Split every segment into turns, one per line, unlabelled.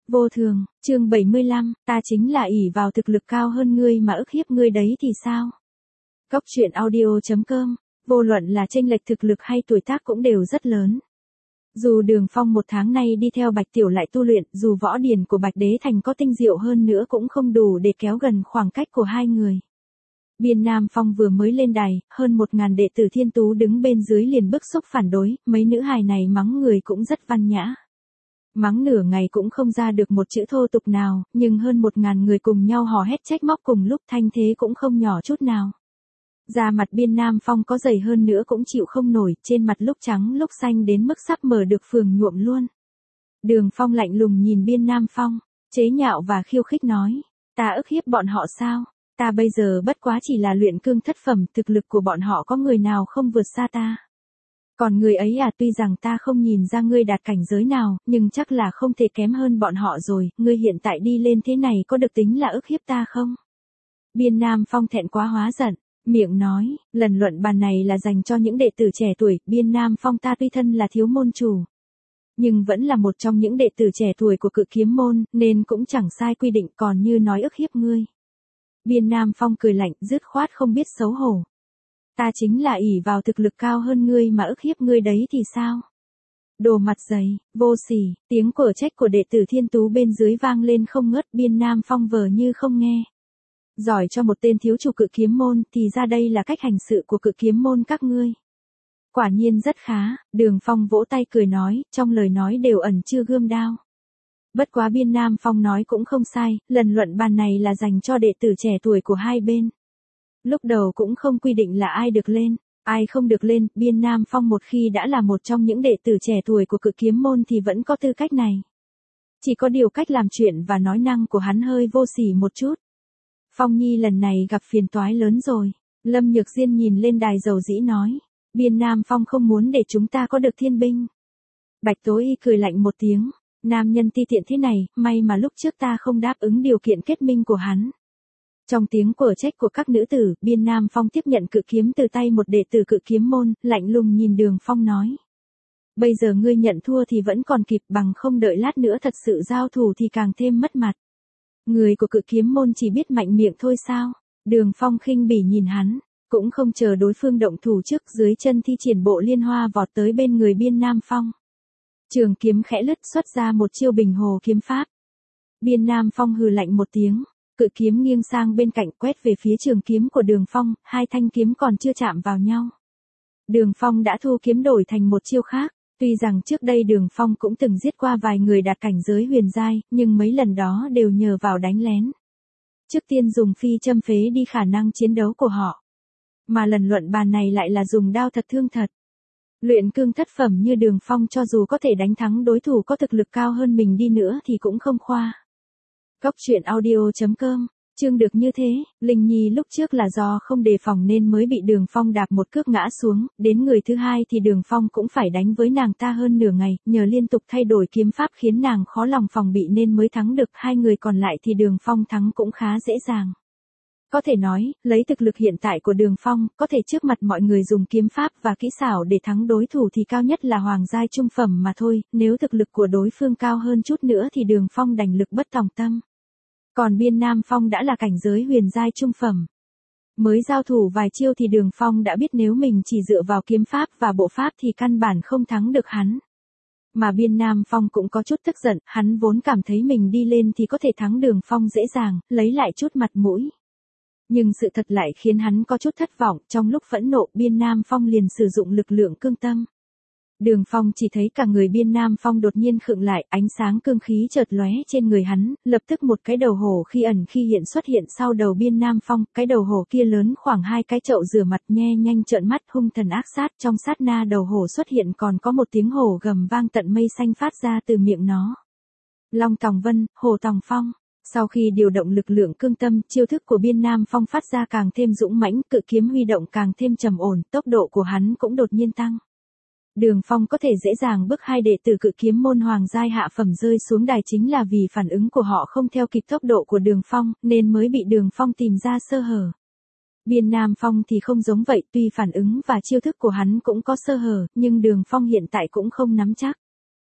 Vô thường, chương 75, ta chính là ỷ vào thực lực cao hơn ngươi mà ức hiếp ngươi đấy thì sao? Cốc truyện audio.com, vô luận là chênh lệch thực lực hay tuổi tác cũng đều rất lớn. Dù Đường Phong một tháng nay đi theo Bạch Tiểu lại tu luyện, dù võ điển của Bạch Đế Thành có tinh diệu hơn nữa cũng không đủ để kéo gần khoảng cách của hai người. Biên Nam Phong vừa mới lên đài, hơn 1000 đệ tử Thiên Tú đứng bên dưới liền bức xúc phản đối, mấy nữ hài này mắng người cũng rất văn nhã. Mắng nửa ngày cũng không ra được một chữ thô tục nào, nhưng hơn 1000 người cùng nhau hò hét trách móc cùng lúc thanh thế cũng không nhỏ chút nào. Da mặt Biên Nam Phong có dày hơn nữa cũng chịu không nổi, trên mặt lúc trắng lúc xanh đến mức sắp mở được phường nhuộm luôn. Đường Phong lạnh lùng nhìn Biên Nam Phong, chế nhạo và khiêu khích nói, ta ức hiếp bọn họ sao? Ta bây giờ bất quá chỉ là luyện cương thất phẩm, thực lực của bọn họ có người nào không vượt xa ta. Còn người ấy à, tuy rằng ta không nhìn ra ngươi đạt cảnh giới nào, nhưng chắc là không thể kém hơn bọn họ rồi, ngươi hiện tại đi lên thế này có được tính là ức hiếp ta không? Biên Nam Phong thẹn quá hóa giận, miệng nói, lần luận bàn này là dành cho những đệ tử trẻ tuổi, Biên Nam Phong ta tuy thân là thiếu môn chủ, nhưng vẫn là một trong những đệ tử trẻ tuổi của Cự Kiếm môn, nên cũng chẳng sai quy định, còn như nói ức hiếp ngươi. Biên Nam Phong cười lạnh, dứt khoát không biết xấu hổ. Ta chính là ỷ vào thực lực cao hơn ngươi mà ức hiếp ngươi đấy thì sao? Đồ mặt dày, vô sỉ, tiếng quở trách của đệ tử Thiên Tú bên dưới vang lên không ngớt. Biên Nam Phong vờ như không nghe. Giỏi cho một tên thiếu chủ Cự Kiếm môn, thì ra đây là cách hành sự của Cự Kiếm môn các ngươi. Quả nhiên rất khá, Đường Phong vỗ tay cười nói, trong lời nói đều ẩn chứa gươm đao. Bất quá Biên Nam Phong nói cũng không sai, lần luận bàn này là dành cho đệ tử trẻ tuổi của hai bên. Lúc đầu cũng không quy định là ai được lên, ai không được lên, Biên Nam Phong một khi đã là một trong những đệ tử trẻ tuổi của Cự Kiếm môn thì vẫn có tư cách này. Chỉ có điều cách làm chuyện và nói năng của hắn hơi vô sỉ một chút. Phong Nhi lần này gặp phiền toái lớn rồi, Lâm Nhược Diên nhìn lên đài dầu dĩ nói, Biên Nam Phong không muốn để chúng ta có được thiên binh. Bạch Tố Y cười lạnh một tiếng, nam nhân ti tiện thế này, may mà lúc trước ta không đáp ứng điều kiện kết minh của hắn. Trong tiếng quở trách của các nữ tử, Biên Nam Phong tiếp nhận cự kiếm từ tay một đệ tử Cự Kiếm môn, lạnh lùng nhìn Đường Phong nói. Bây giờ ngươi nhận thua thì vẫn còn kịp, bằng không đợi lát nữa thật sự giao thủ thì càng thêm mất mặt. Người của Cự Kiếm môn chỉ biết mạnh miệng thôi sao? Đường Phong khinh bỉ nhìn hắn, cũng không chờ đối phương động thủ trước, dưới chân thi triển bộ liên hoa vọt tới bên người Biên Nam Phong. Trường kiếm khẽ lướt xuất ra một chiêu Bình Hồ kiếm pháp. Biên Nam Phong hừ lạnh một tiếng. Cự kiếm nghiêng sang bên cạnh quét về phía trường kiếm của Đường Phong, hai thanh kiếm còn chưa chạm vào nhau. Đường Phong đã thu kiếm đổi thành một chiêu khác, tuy rằng trước đây Đường Phong cũng từng giết qua vài người đạt cảnh giới huyền giai, nhưng mấy lần đó đều nhờ vào đánh lén. Trước tiên dùng phi châm phế đi khả năng chiến đấu của họ. Mà lần luận bàn này lại là dùng đao thật thương thật. Luyện cương thất phẩm như Đường Phong cho dù có thể đánh thắng đối thủ có thực lực cao hơn mình đi nữa thì cũng không khoa. Cốc truyện audio.com, chương được như thế, Linh Nhi lúc trước là do không đề phòng nên mới bị Đường Phong đạp một cước ngã xuống, đến người thứ hai thì Đường Phong cũng phải đánh với nàng ta hơn nửa ngày, nhờ liên tục thay đổi kiếm pháp khiến nàng khó lòng phòng bị nên mới thắng được, hai người còn lại thì Đường Phong thắng cũng khá dễ dàng. Có thể nói, lấy thực lực hiện tại của Đường Phong, có thể trước mặt mọi người dùng kiếm pháp và kỹ xảo để thắng đối thủ thì cao nhất là hoàng giai trung phẩm mà thôi, nếu thực lực của đối phương cao hơn chút nữa thì Đường Phong đành lực bất tòng tâm. Còn Biên Nam Phong đã là cảnh giới huyền giai trung phẩm. Mới giao thủ vài chiêu thì Đường Phong đã biết nếu mình chỉ dựa vào kiếm pháp và bộ pháp thì căn bản không thắng được hắn. Mà Biên Nam Phong cũng có chút tức giận, hắn vốn cảm thấy mình đi lên thì có thể thắng Đường Phong dễ dàng, lấy lại chút mặt mũi. Nhưng sự thật lại khiến hắn có chút thất vọng, trong lúc phẫn nộ Biên Nam Phong liền sử dụng lực lượng cương tâm. Đường Phong chỉ thấy cả người Biên Nam Phong đột nhiên khựng lại, ánh sáng cương khí chợt lóe trên người hắn, lập tức một cái đầu hổ khi ẩn khi hiện xuất hiện sau đầu Biên Nam Phong, cái đầu hổ kia lớn khoảng 2 cái chậu rửa mặt, nhe nhanh trợn mắt hung thần ác sát, trong sát na đầu hổ xuất hiện còn có một tiếng hổ gầm vang tận mây xanh phát ra từ miệng nó. Long Tòng Vân, Hổ Tòng Phong. Sau khi điều động lực lượng cương tâm, chiêu thức của Biên Nam Phong phát ra càng thêm dũng mãnh, cự kiếm huy động càng thêm trầm ổn, tốc độ của hắn cũng đột nhiên tăng. Đường Phong có thể dễ dàng bức hai đệ tử Cự Kiếm môn hoàng giai hạ phẩm rơi xuống đài chính là vì phản ứng của họ không theo kịp tốc độ của Đường Phong, nên mới bị Đường Phong tìm ra sơ hở. Biên Nam Phong thì không giống vậy, tuy phản ứng và chiêu thức của hắn cũng có sơ hở, nhưng Đường Phong hiện tại cũng không nắm chắc.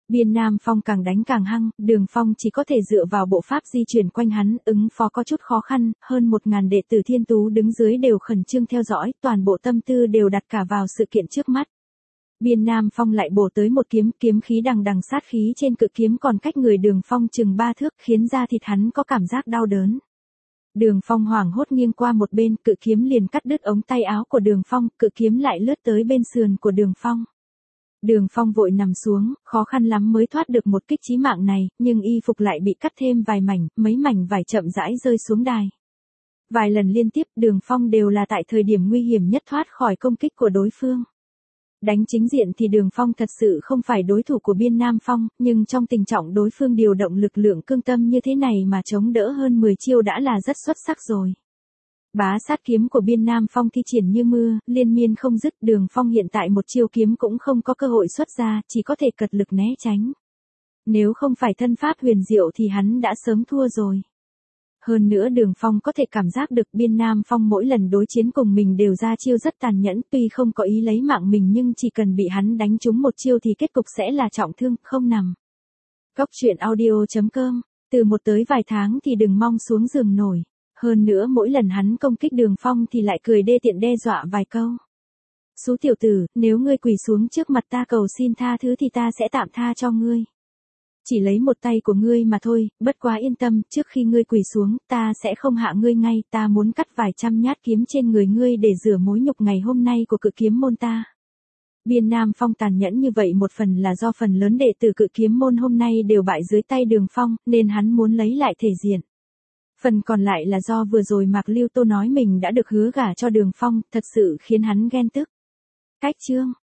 Biên Nam Phong càng đánh càng hăng, Đường Phong chỉ có thể dựa vào bộ pháp di chuyển quanh hắn, ứng phó có chút khó khăn, hơn 1000 đệ tử Thiên Tú đứng dưới đều khẩn trương theo dõi, toàn bộ tâm tư đều đặt cả vào sự kiện trước mắt. Biên Nam Phong lại bổ tới một kiếm, kiếm khí đằng đằng sát khí trên cự kiếm còn cách người Đường Phong chừng 3 thước, khiến da thịt hắn có cảm giác đau đớn. Đường Phong hoảng hốt nghiêng qua một bên, cự kiếm liền cắt đứt ống tay áo của Đường Phong, cự kiếm lại lướt tới bên sườn của Đường Phong. Đường Phong vội nằm xuống, khó khăn lắm mới thoát được một kích chí mạng này, nhưng y phục lại bị cắt thêm vài mảnh, mấy mảnh vải chậm rãi rơi xuống đài. Vài lần liên tiếp, Đường Phong đều là tại thời điểm nguy hiểm nhất thoát khỏi công kích của đối phương. Đánh chính diện thì Đường Phong thật sự không phải đối thủ của Biên Nam Phong, nhưng trong tình trạng đối phương điều động lực lượng cương tâm như thế này mà chống đỡ hơn 10 chiêu đã là rất xuất sắc rồi. Bá sát kiếm của Biên Nam Phong thi triển như mưa, liên miên không dứt, Đường Phong hiện tại một chiêu kiếm cũng không có cơ hội xuất ra, chỉ có thể cật lực né tránh. Nếu không phải thân pháp huyền diệu thì hắn đã sớm thua rồi. Hơn nữa Đường Phong có thể cảm giác được Biên Nam Phong mỗi lần đối chiến cùng mình đều ra chiêu rất tàn nhẫn, tuy không có ý lấy mạng mình nhưng chỉ cần bị hắn đánh trúng một chiêu thì kết cục sẽ là trọng thương, không nằm. Cốc truyện audio.com, từ 1 tới vài tháng thì đừng mong xuống giường nổi. Hơn nữa mỗi lần hắn công kích Đường Phong thì lại cười đê tiện đe dọa vài câu. Xú tiểu tử, nếu ngươi quỳ xuống trước mặt ta cầu xin tha thứ thì ta sẽ tạm tha cho ngươi. Chỉ lấy một tay của ngươi mà thôi, bất quá yên tâm, trước khi ngươi quỳ xuống, ta sẽ không hạ ngươi ngay, ta muốn cắt vài trăm nhát kiếm trên người ngươi để rửa mối nhục ngày hôm nay của cự kiếm môn ta. Biên Nam Phong tàn nhẫn như vậy một phần là do phần lớn đệ tử cự kiếm môn hôm nay đều bại dưới tay Đường Phong, nên hắn muốn lấy lại thể diện. Phần còn lại là do vừa rồi Mạc Lưu Tô nói mình đã được hứa gả cho Đường Phong, thật sự khiến hắn ghen tức. Cách chương